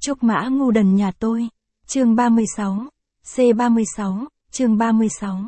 Trúc Mã ngu đần nhà tôi. Chương 36. C36, chương 36.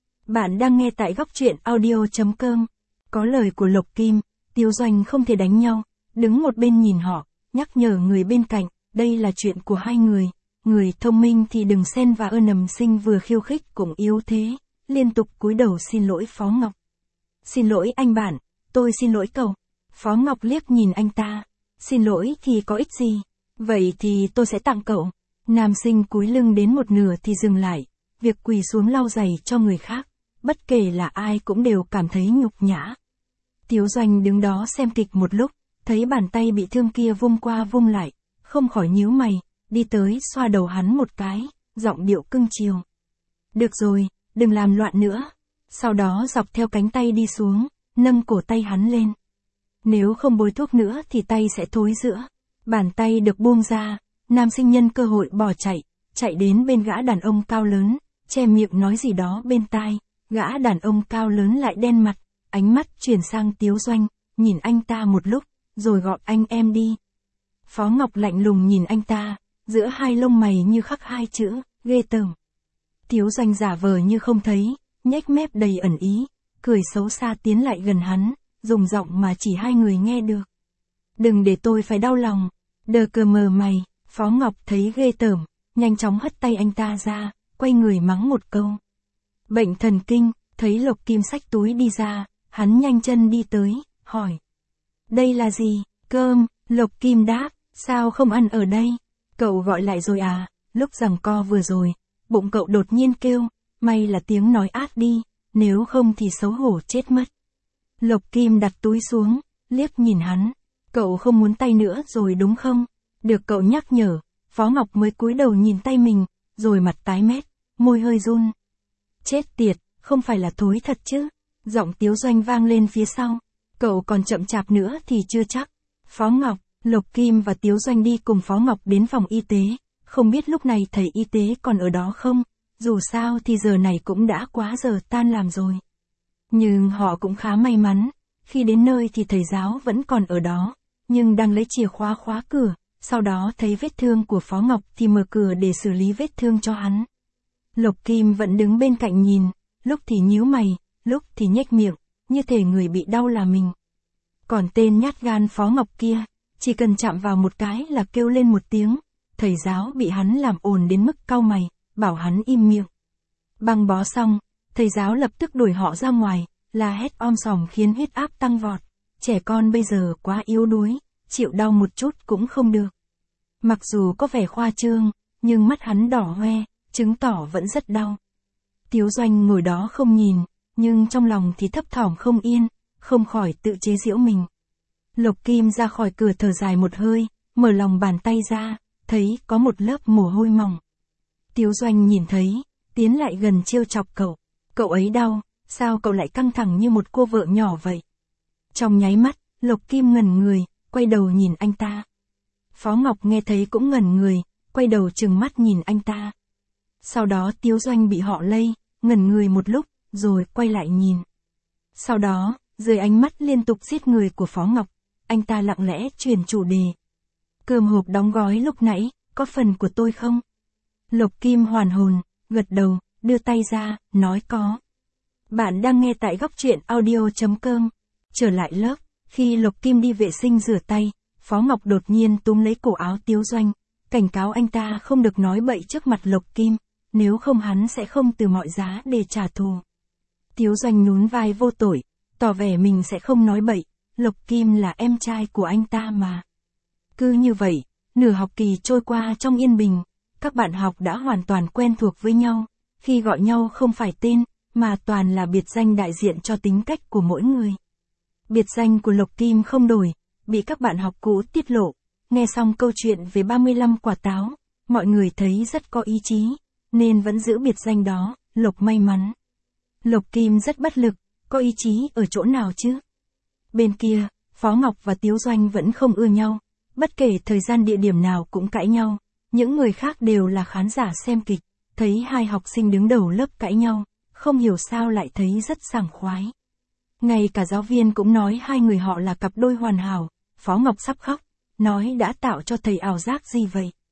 Bạn đang nghe tại góc truyện audio.com. Có lời của Lộc Kim, Tiếu Doanh không thể đánh nhau, đứng một bên nhìn họ, nhắc nhở người bên cạnh, đây là chuyện của hai người thông minh thì đừng xen vào. Nầm Sinh vừa khiêu khích cũng yếu thế, liên tục cúi đầu xin lỗi Phó Ngọc. Xin lỗi anh bạn, tôi xin lỗi cậu. Phó Ngọc liếc nhìn anh ta, xin lỗi thì có ích gì, vậy thì tôi sẽ tặng cậu. Nam Sinh cúi lưng đến một nửa thì dừng lại, việc quỳ xuống lau giày cho người khác, bất kể là ai cũng đều cảm thấy nhục nhã. Tiếu Doanh đứng đó xem kịch một lúc, thấy bàn tay bị thương kia vung qua vung lại, không khỏi nhíu mày, đi tới xoa đầu hắn một cái, giọng điệu cưng chiều. Được rồi, đừng làm loạn nữa. Sau đó dọc theo cánh tay đi xuống, nâng cổ tay hắn lên. Nếu không bôi thuốc nữa thì tay sẽ thối rữa. Bàn tay được buông ra, Nam Sinh nhân cơ hội bỏ chạy đến bên gã đàn ông cao lớn, che miệng nói gì đó bên tai. Gã đàn ông cao lớn lại đen mặt, ánh mắt chuyển sang Tiếu Doanh, nhìn anh ta một lúc, rồi gọi anh em đi. Phó Ngọc lạnh lùng nhìn anh ta, giữa hai lông mày như khắc hai chữ, ghê tởm. Tiếu Doanh giả vờ như không thấy, nhếch mép đầy ẩn ý, cười xấu xa tiến lại gần hắn, dùng giọng mà chỉ hai người nghe được. Đừng để tôi phải đau lòng, đờ cờ mờ mày. Phó Ngọc thấy ghê tởm, nhanh chóng hất tay anh ta ra, quay người mắng một câu. Bệnh thần kinh. Thấy Lộc Kim xách túi đi ra, hắn nhanh chân đi tới, hỏi. Đây là gì? Cơm. Lộc Kim đáp, sao không ăn ở đây? Cậu gọi lại rồi à? Lúc giằng co vừa rồi, bụng cậu đột nhiên kêu, may là tiếng nói át đi, nếu không thì xấu hổ chết mất. Lộc Kim đặt túi xuống, liếc nhìn hắn. Cậu không muốn tay nữa rồi đúng không? Được cậu nhắc nhở, Phó Ngọc mới cúi đầu nhìn tay mình, rồi mặt tái mét, môi hơi run. Chết tiệt, không phải là thối thật chứ? Giọng Tiếu Doanh vang lên phía sau. Cậu còn chậm chạp nữa thì chưa chắc. Phó Ngọc, Lộc Kim và Tiếu Doanh đi cùng Phó Ngọc đến phòng y tế. Không biết lúc này thầy y tế còn ở đó không? Dù sao thì giờ này cũng đã quá giờ tan làm rồi. Nhưng họ cũng khá may mắn. Khi đến nơi thì thầy giáo vẫn còn ở đó, nhưng đang lấy chìa khóa khóa cửa. Sau đó thấy vết thương của Phó Ngọc thì mở cửa để xử lý vết thương cho hắn. Lộc Kim vẫn đứng bên cạnh nhìn, lúc thì nhíu mày, lúc thì nhếch miệng, như thể người bị đau là mình. Còn tên nhát gan Phó Ngọc kia, chỉ cần chạm vào một cái là kêu lên một tiếng. Thầy giáo bị hắn làm ồn đến mức cau mày, bảo hắn im miệng. Băng bó xong, thầy giáo lập tức đuổi họ ra ngoài, la hét om sòm khiến huyết áp tăng vọt. Trẻ con bây giờ quá yếu đuối, chịu đau một chút cũng không được. Mặc dù có vẻ khoa trương, nhưng mắt hắn đỏ hoe, chứng tỏ vẫn rất đau. Tiếu Doanh ngồi đó không nhìn, nhưng trong lòng thì thấp thỏm không yên, không khỏi tự chế giễu mình. Lộc Kim ra khỏi cửa thở dài một hơi, mở lòng bàn tay ra, thấy có một lớp mồ hôi mỏng. Tiếu Doanh nhìn thấy, tiến lại gần trêu chọc cậu. Cậu ấy đau, sao cậu lại căng thẳng như một cô vợ nhỏ vậy? Trong nháy mắt, Lộc Kim ngẩn người, quay đầu nhìn anh ta. Phó Ngọc nghe thấy cũng ngẩn người, quay đầu trừng mắt nhìn anh ta. Sau đó Tiếu Doanh bị họ lây, ngẩn người một lúc, rồi quay lại nhìn. Sau đó, dưới ánh mắt liên tục giết người của Phó Ngọc, anh ta lặng lẽ chuyển chủ đề. Cơm hộp đóng gói lúc nãy, có phần của tôi không? Lộc Kim hoàn hồn, gật đầu, đưa tay ra, nói có. Bạn đang nghe tại góc truyện audio.com. Trở lại lớp, khi Lộc Kim đi vệ sinh rửa tay, Phó Ngọc đột nhiên túm lấy cổ áo Tiếu Doanh, cảnh cáo anh ta không được nói bậy trước mặt Lộc Kim, nếu không hắn sẽ không từ mọi giá để trả thù. Tiếu Doanh nhún vai vô tội, tỏ vẻ mình sẽ không nói bậy, Lộc Kim là em trai của anh ta mà. Cứ như vậy, nửa học kỳ trôi qua trong yên bình, các bạn học đã hoàn toàn quen thuộc với nhau, khi gọi nhau không phải tên, mà toàn là biệt danh đại diện cho tính cách của mỗi người. Biệt danh của Lộc Kim không đổi, bị các bạn học cũ tiết lộ. Nghe xong câu chuyện về 35 quả táo, mọi người thấy rất có ý chí, nên vẫn giữ biệt danh đó, Lộc may mắn. Lộc Kim rất bất lực, có ý chí ở chỗ nào chứ? Bên kia, Phó Ngọc và Tiếu Doanh vẫn không ưa nhau, bất kể thời gian địa điểm nào cũng cãi nhau. Những người khác đều là khán giả xem kịch, thấy hai học sinh đứng đầu lớp cãi nhau, không hiểu sao lại thấy rất sảng khoái. Ngay cả giáo viên cũng nói hai người họ là cặp đôi hoàn hảo. Phó Ngọc sắp khóc, nói đã tạo cho thầy ảo giác gì vậy?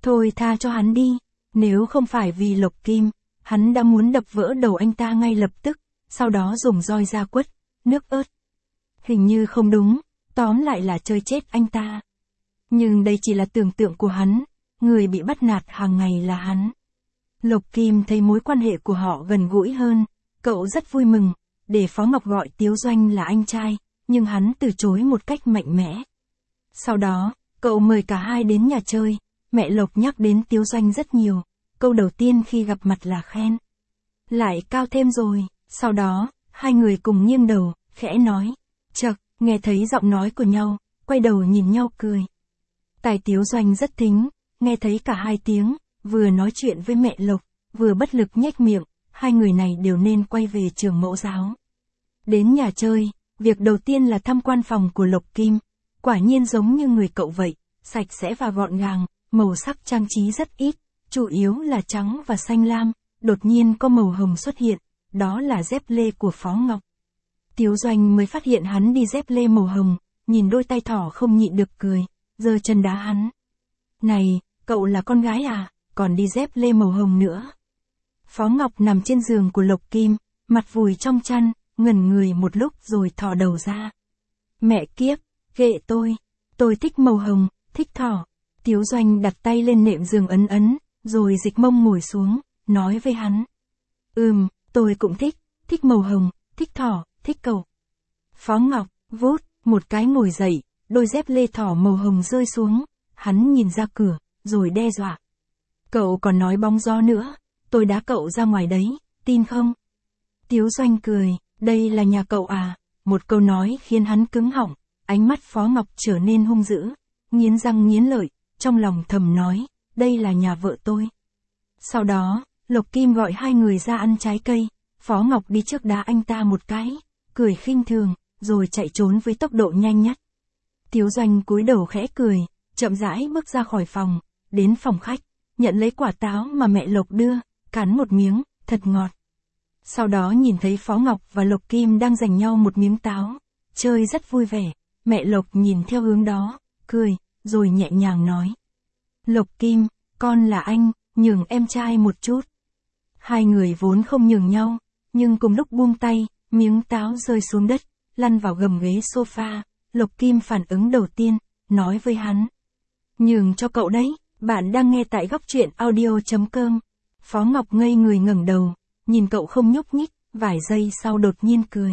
Thôi tha cho hắn đi, nếu không phải vì Lộc Kim, hắn đã muốn đập vỡ đầu anh ta ngay lập tức, sau đó dùng roi ra quất, nước ớt. Hình như không đúng, tóm lại là chơi chết anh ta. Nhưng đây chỉ là tưởng tượng của hắn, người bị bắt nạt hàng ngày là hắn. Lộc Kim thấy mối quan hệ của họ gần gũi hơn, cậu rất vui mừng, để Phó Ngọc gọi Tiếu Doanh là anh trai, nhưng hắn từ chối một cách mạnh mẽ. Sau đó, cậu mời cả hai đến nhà chơi, mẹ Lộc nhắc đến Tiếu Doanh rất nhiều, câu đầu tiên khi gặp mặt là khen. Lại cao thêm rồi, sau đó, hai người cùng nghiêng đầu, khẽ nói, chậc, nghe thấy giọng nói của nhau, quay đầu nhìn nhau cười. Tài Tiếu Doanh rất thính, nghe thấy cả hai tiếng, vừa nói chuyện với mẹ Lộc, vừa bất lực nhếch miệng, hai người này đều nên quay về trường mẫu giáo. Đến nhà chơi, việc đầu tiên là tham quan phòng của Lộc Kim, quả nhiên giống như người cậu vậy, sạch sẽ và gọn gàng, màu sắc trang trí rất ít, chủ yếu là trắng và xanh lam, đột nhiên có màu hồng xuất hiện, đó là dép lê của Phó Ngọc. Tiếu Doanh mới phát hiện hắn đi dép lê màu hồng, nhìn đôi tay thỏ không nhịn được cười, giơ chân đá hắn. Này, cậu là con gái à, còn đi dép lê màu hồng nữa. Phó Ngọc nằm trên giường của Lộc Kim, mặt vùi trong chăn, ngẩn người một lúc rồi thò đầu ra. Mẹ kiếp, ghệ tôi thích màu hồng, thích thỏ. Tiếu Doanh đặt tay lên nệm giường ấn, rồi dịch mông ngồi xuống, nói với hắn. Tôi cũng thích màu hồng, thích thỏ, thích cậu. Phó Ngọc, vút, một cái ngồi dậy, đôi dép lê thỏ màu hồng rơi xuống, hắn nhìn ra cửa, rồi đe dọa. Cậu còn nói bóng gió nữa, tôi đá cậu ra ngoài đấy, tin không? Tiếu Doanh cười, đây là nhà cậu à? Một câu nói khiến hắn cứng họng, ánh mắt Phó Ngọc trở nên hung dữ, nghiến răng nghiến lợi, trong lòng thầm nói, đây là nhà vợ tôi. Sau đó, Lộc Kim gọi hai người ra ăn trái cây, Phó Ngọc đi trước đá anh ta một cái, cười khinh thường, rồi chạy trốn với tốc độ nhanh nhất. Tiếu Doanh cúi đầu khẽ cười, chậm rãi bước ra khỏi phòng, đến phòng khách, nhận lấy quả táo mà mẹ Lộc đưa, cắn một miếng, thật ngọt. Sau đó nhìn thấy Phó Ngọc và Lộc Kim đang giành nhau một miếng táo, chơi rất vui vẻ, mẹ Lộc nhìn theo hướng đó, cười, rồi nhẹ nhàng nói. Lộc Kim, con là anh, nhường em trai một chút. Hai người vốn không nhường nhau, nhưng cùng lúc buông tay, miếng táo rơi xuống đất, lăn vào gầm ghế sofa, Lộc Kim phản ứng đầu tiên, nói với hắn. Nhường cho cậu đấy, bạn đang nghe tại góc truyện audio.com. Phó Ngọc ngây người ngẩng đầu, nhìn cậu không nhúc nhích, vài giây sau đột nhiên cười.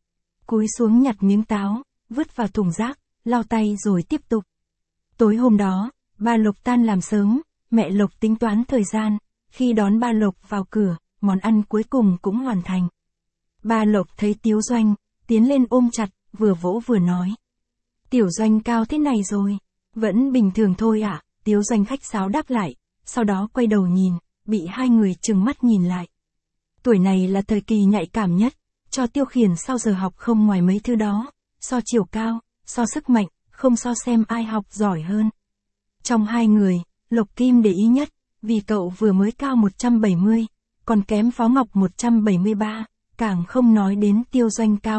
Cúi xuống nhặt miếng táo, vứt vào thùng rác, lau tay rồi tiếp tục. Tối hôm đó, ba Lộc tan làm sớm, mẹ Lộc tính toán thời gian, khi đón ba Lộc vào cửa, món ăn cuối cùng cũng hoàn thành. Ba Lộc thấy Tiếu Doanh, tiến lên ôm chặt, vừa vỗ vừa nói. Tiểu Doanh cao thế này rồi, vẫn bình thường thôi ạ, Tiếu Doanh khách sáo đáp lại, sau đó quay đầu nhìn, bị hai người trừng mắt nhìn lại. Tuổi này là thời kỳ nhạy cảm nhất, cho tiêu khiển sau giờ học không ngoài mấy thứ đó, so chiều cao, so sức mạnh, không so xem ai học giỏi hơn. Trong hai người, Lộc Kim để ý nhất, vì cậu vừa mới cao 170, còn kém Phó Ngọc 173, càng không nói đến Tiếu Doanh cao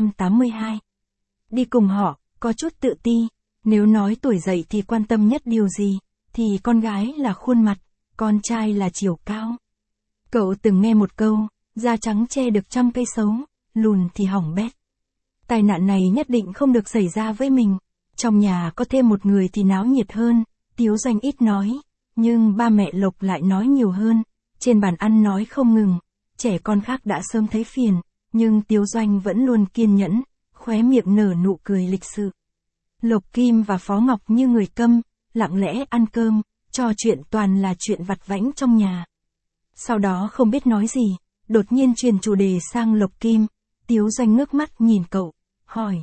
182. Đi cùng họ, có chút tự ti, nếu nói tuổi dậy thì quan tâm nhất điều gì, thì con gái là khuôn mặt, con trai là chiều cao. Cậu từng nghe một câu, da trắng che được trăm cây xấu, lùn thì hỏng bét. Tai nạn này nhất định không được xảy ra với mình. Trong nhà có thêm một người thì náo nhiệt hơn, Tiếu Doanh ít nói, nhưng ba mẹ Lộc lại nói nhiều hơn, trên bàn ăn nói không ngừng, trẻ con khác đã sớm thấy phiền, nhưng Tiếu Doanh vẫn luôn kiên nhẫn, khóe miệng nở nụ cười lịch sự. Lộc Kim và Phó Ngọc như người câm, lặng lẽ ăn cơm, trò chuyện toàn là chuyện vặt vãnh trong nhà. Sau đó không biết nói gì, đột nhiên chuyển chủ đề sang Lộc Kim, Tiếu Doanh ngước mắt nhìn cậu, hỏi.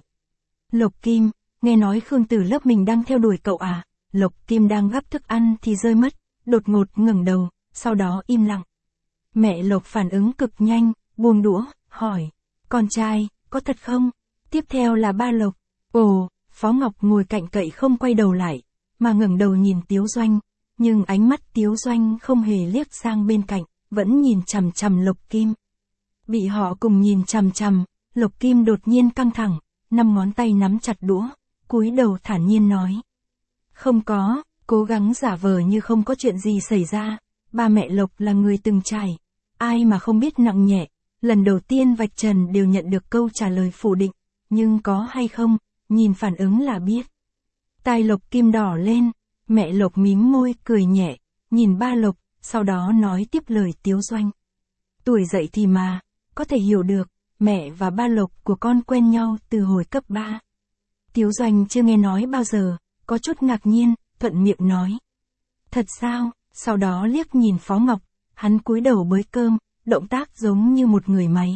Lộc Kim, nghe nói Khương Tử lớp mình đang theo đuổi cậu à? Lộc Kim đang gắp thức ăn thì rơi mất, đột ngột ngẩng đầu, sau đó im lặng. Mẹ Lộc phản ứng cực nhanh, buông đũa, hỏi. Con trai, có thật không? Tiếp theo là ba Lộc. Ồ, Phó Ngọc ngồi cạnh cậy không quay đầu lại, mà ngẩng đầu nhìn Tiếu Doanh, nhưng ánh mắt Tiếu Doanh không hề liếc sang bên cạnh, vẫn nhìn chằm chằm Lộc Kim. Bị họ cùng nhìn chằm chằm, Lộc Kim đột nhiên căng thẳng, 5 ngón tay nắm chặt đũa, cúi đầu thản nhiên nói. Không có, Cố gắng giả vờ như không có chuyện gì xảy ra. Ba mẹ Lộc là người từng trải. Ai mà không biết nặng nhẹ. Lần đầu tiên vạch trần đều nhận được câu trả lời phủ định. Nhưng có hay không, nhìn phản ứng là biết. Tai Lộc Kim đỏ lên. Mẹ Lộc mím môi cười nhẹ. Nhìn ba Lộc, sau đó nói tiếp lời Tiếu Doanh. Tuổi dậy thì mà, có thể hiểu được. Mẹ và ba Lộc của con quen nhau từ hồi cấp 3. Tiếu Doanh chưa nghe nói bao giờ, có chút ngạc nhiên, thuận miệng nói. Thật sao? Sau đó liếc nhìn Phó Ngọc, hắn cúi đầu bới cơm, động tác giống như một người máy.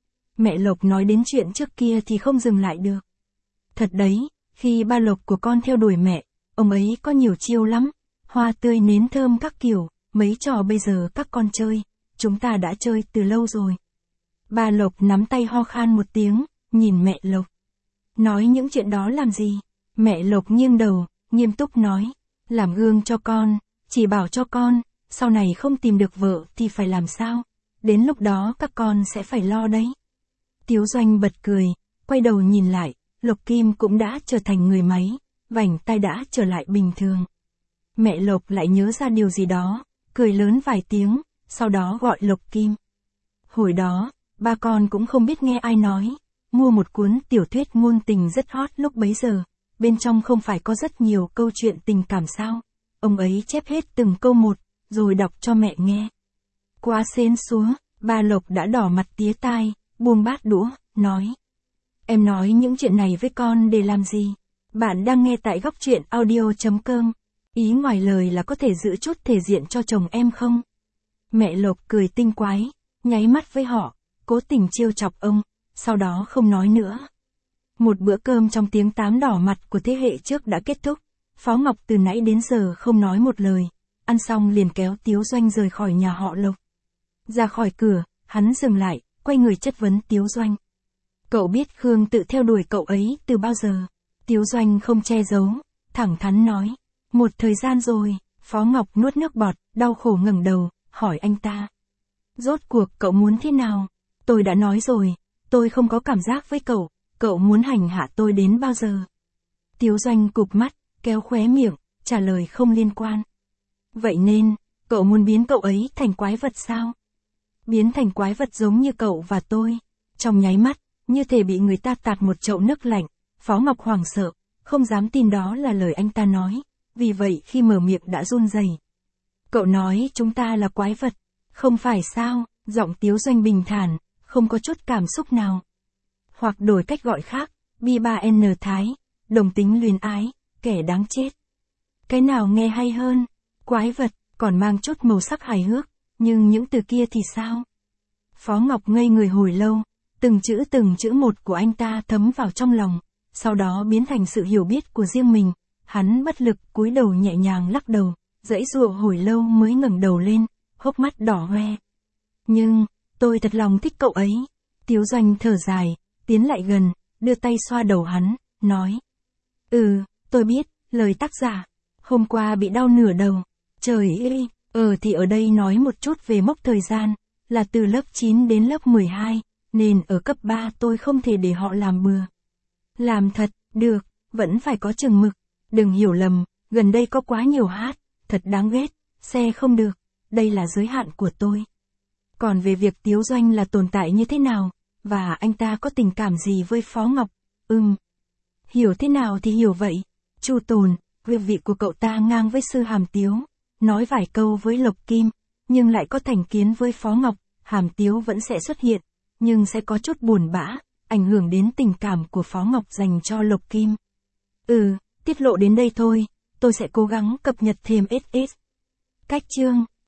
Mẹ Lộc nói đến chuyện trước kia thì không dừng lại được. Thật đấy, khi ba Lộc của con theo đuổi mẹ, ông ấy có nhiều chiêu lắm, hoa tươi nến thơm các kiểu, mấy trò bây giờ các con chơi, chúng ta đã chơi từ lâu rồi. Ba Lộc nắm tay ho khan một tiếng, nhìn mẹ Lộc. Nói những chuyện đó làm gì? Mẹ Lộc nghiêng đầu, nghiêm túc nói. Làm gương cho con, chỉ bảo cho con, sau này không tìm được vợ thì phải làm sao? Đến lúc đó các con sẽ phải lo đấy. Tiếu Doanh bật cười, quay đầu nhìn lại, Lộc Kim cũng đã trở thành người máy, vành tai đã trở lại bình thường. Mẹ Lộc lại nhớ ra điều gì đó, cười lớn vài tiếng, sau đó gọi Lộc Kim. Hồi đó, ba con cũng không biết nghe ai nói, mua một cuốn tiểu thuyết ngôn tình rất hot lúc bấy giờ, bên trong không phải có rất nhiều câu chuyện tình cảm sao? Ông ấy chép hết từng câu một, rồi đọc cho mẹ nghe. Quá xến xúa, ba Lộc đã đỏ mặt tía tai, buông bát đũa, nói. Em nói những chuyện này với con để làm gì? Bạn đang nghe tại Góc Truyện Audio.com. Ý ngoài lời là có thể giữ chút thể diện cho chồng em không? Mẹ Lộc cười tinh quái, nháy mắt với họ, cố tình trêu chọc ông, sau đó không nói nữa. Một bữa cơm trong tiếng tám đỏ mặt của thế hệ trước đã kết thúc. Phó Ngọc từ nãy đến giờ không nói một lời, ăn xong liền kéo Tiếu Doanh rời khỏi nhà họ Lộc. Ra khỏi cửa, hắn dừng lại, quay người chất vấn Tiếu Doanh. Cậu biết Khương tự theo đuổi cậu ấy từ bao giờ? Tiếu Doanh không che giấu, thẳng thắn nói. Một thời gian rồi. Phó Ngọc nuốt nước bọt, đau khổ ngẩng đầu, hỏi anh ta. Rốt cuộc cậu muốn thế nào? Tôi đã nói rồi, tôi không có cảm giác với cậu, cậu muốn hành hạ tôi đến bao giờ? Tiếu Doanh cụp mắt, kéo khóe miệng, trả lời không liên quan. Vậy nên, cậu muốn biến cậu ấy thành quái vật sao? Biến thành quái vật giống như cậu và tôi. Trong nháy mắt, như thể bị người ta tạt một chậu nước lạnh, Phó Ngọc hoảng sợ, không dám tin đó là lời anh ta nói, vì vậy khi mở miệng đã run rẩy. Cậu nói chúng ta là quái vật, không phải sao? Giọng Tiếu Doanh bình thản, không có chút cảm xúc nào. Hoặc đổi cách gọi khác, B3N Thái, đồng tính luyến ái, kẻ đáng chết. Cái nào nghe hay hơn? Quái vật, còn mang chút màu sắc hài hước, nhưng những từ kia thì sao? Phó Ngọc ngây người hồi lâu, từng chữ một của anh ta thấm vào trong lòng, sau đó biến thành sự hiểu biết của riêng mình. Hắn bất lực cúi đầu nhẹ nhàng lắc đầu, giãy giụa hồi lâu mới ngẩng đầu lên, hốc mắt đỏ hoe. Nhưng, tôi thật lòng thích cậu ấy. Tiếu Doanh thở dài, tiến lại gần, đưa tay xoa đầu hắn, nói. Tôi biết, lời tác giả. Hôm qua bị đau nửa đầu. Trời ơi, thì ở đây nói một chút về mốc thời gian, là từ lớp 9 đến lớp 12, nên ở cấp 3 tôi không thể để họ làm bừa. Làm thật, được, vẫn phải có chừng mực. Đừng hiểu lầm, gần đây có quá nhiều hát, thật đáng ghét, xe không được, đây là giới hạn của tôi. Còn về việc Tiếu Doanh là tồn tại như thế nào, và anh ta có tình cảm gì với Phó Ngọc, hiểu thế nào thì hiểu vậy. Chu Tồn, việc vị của cậu ta ngang với sư Hàm Tiếu, nói vài câu với Lộc Kim, nhưng lại có thành kiến với Phó Ngọc, Hàm Tiếu vẫn sẽ xuất hiện, nhưng sẽ có chút buồn bã, ảnh hưởng đến tình cảm của Phó Ngọc dành cho Lộc Kim. Tiết lộ đến đây thôi, tôi sẽ cố gắng cập nhật thêm SS. Cách chương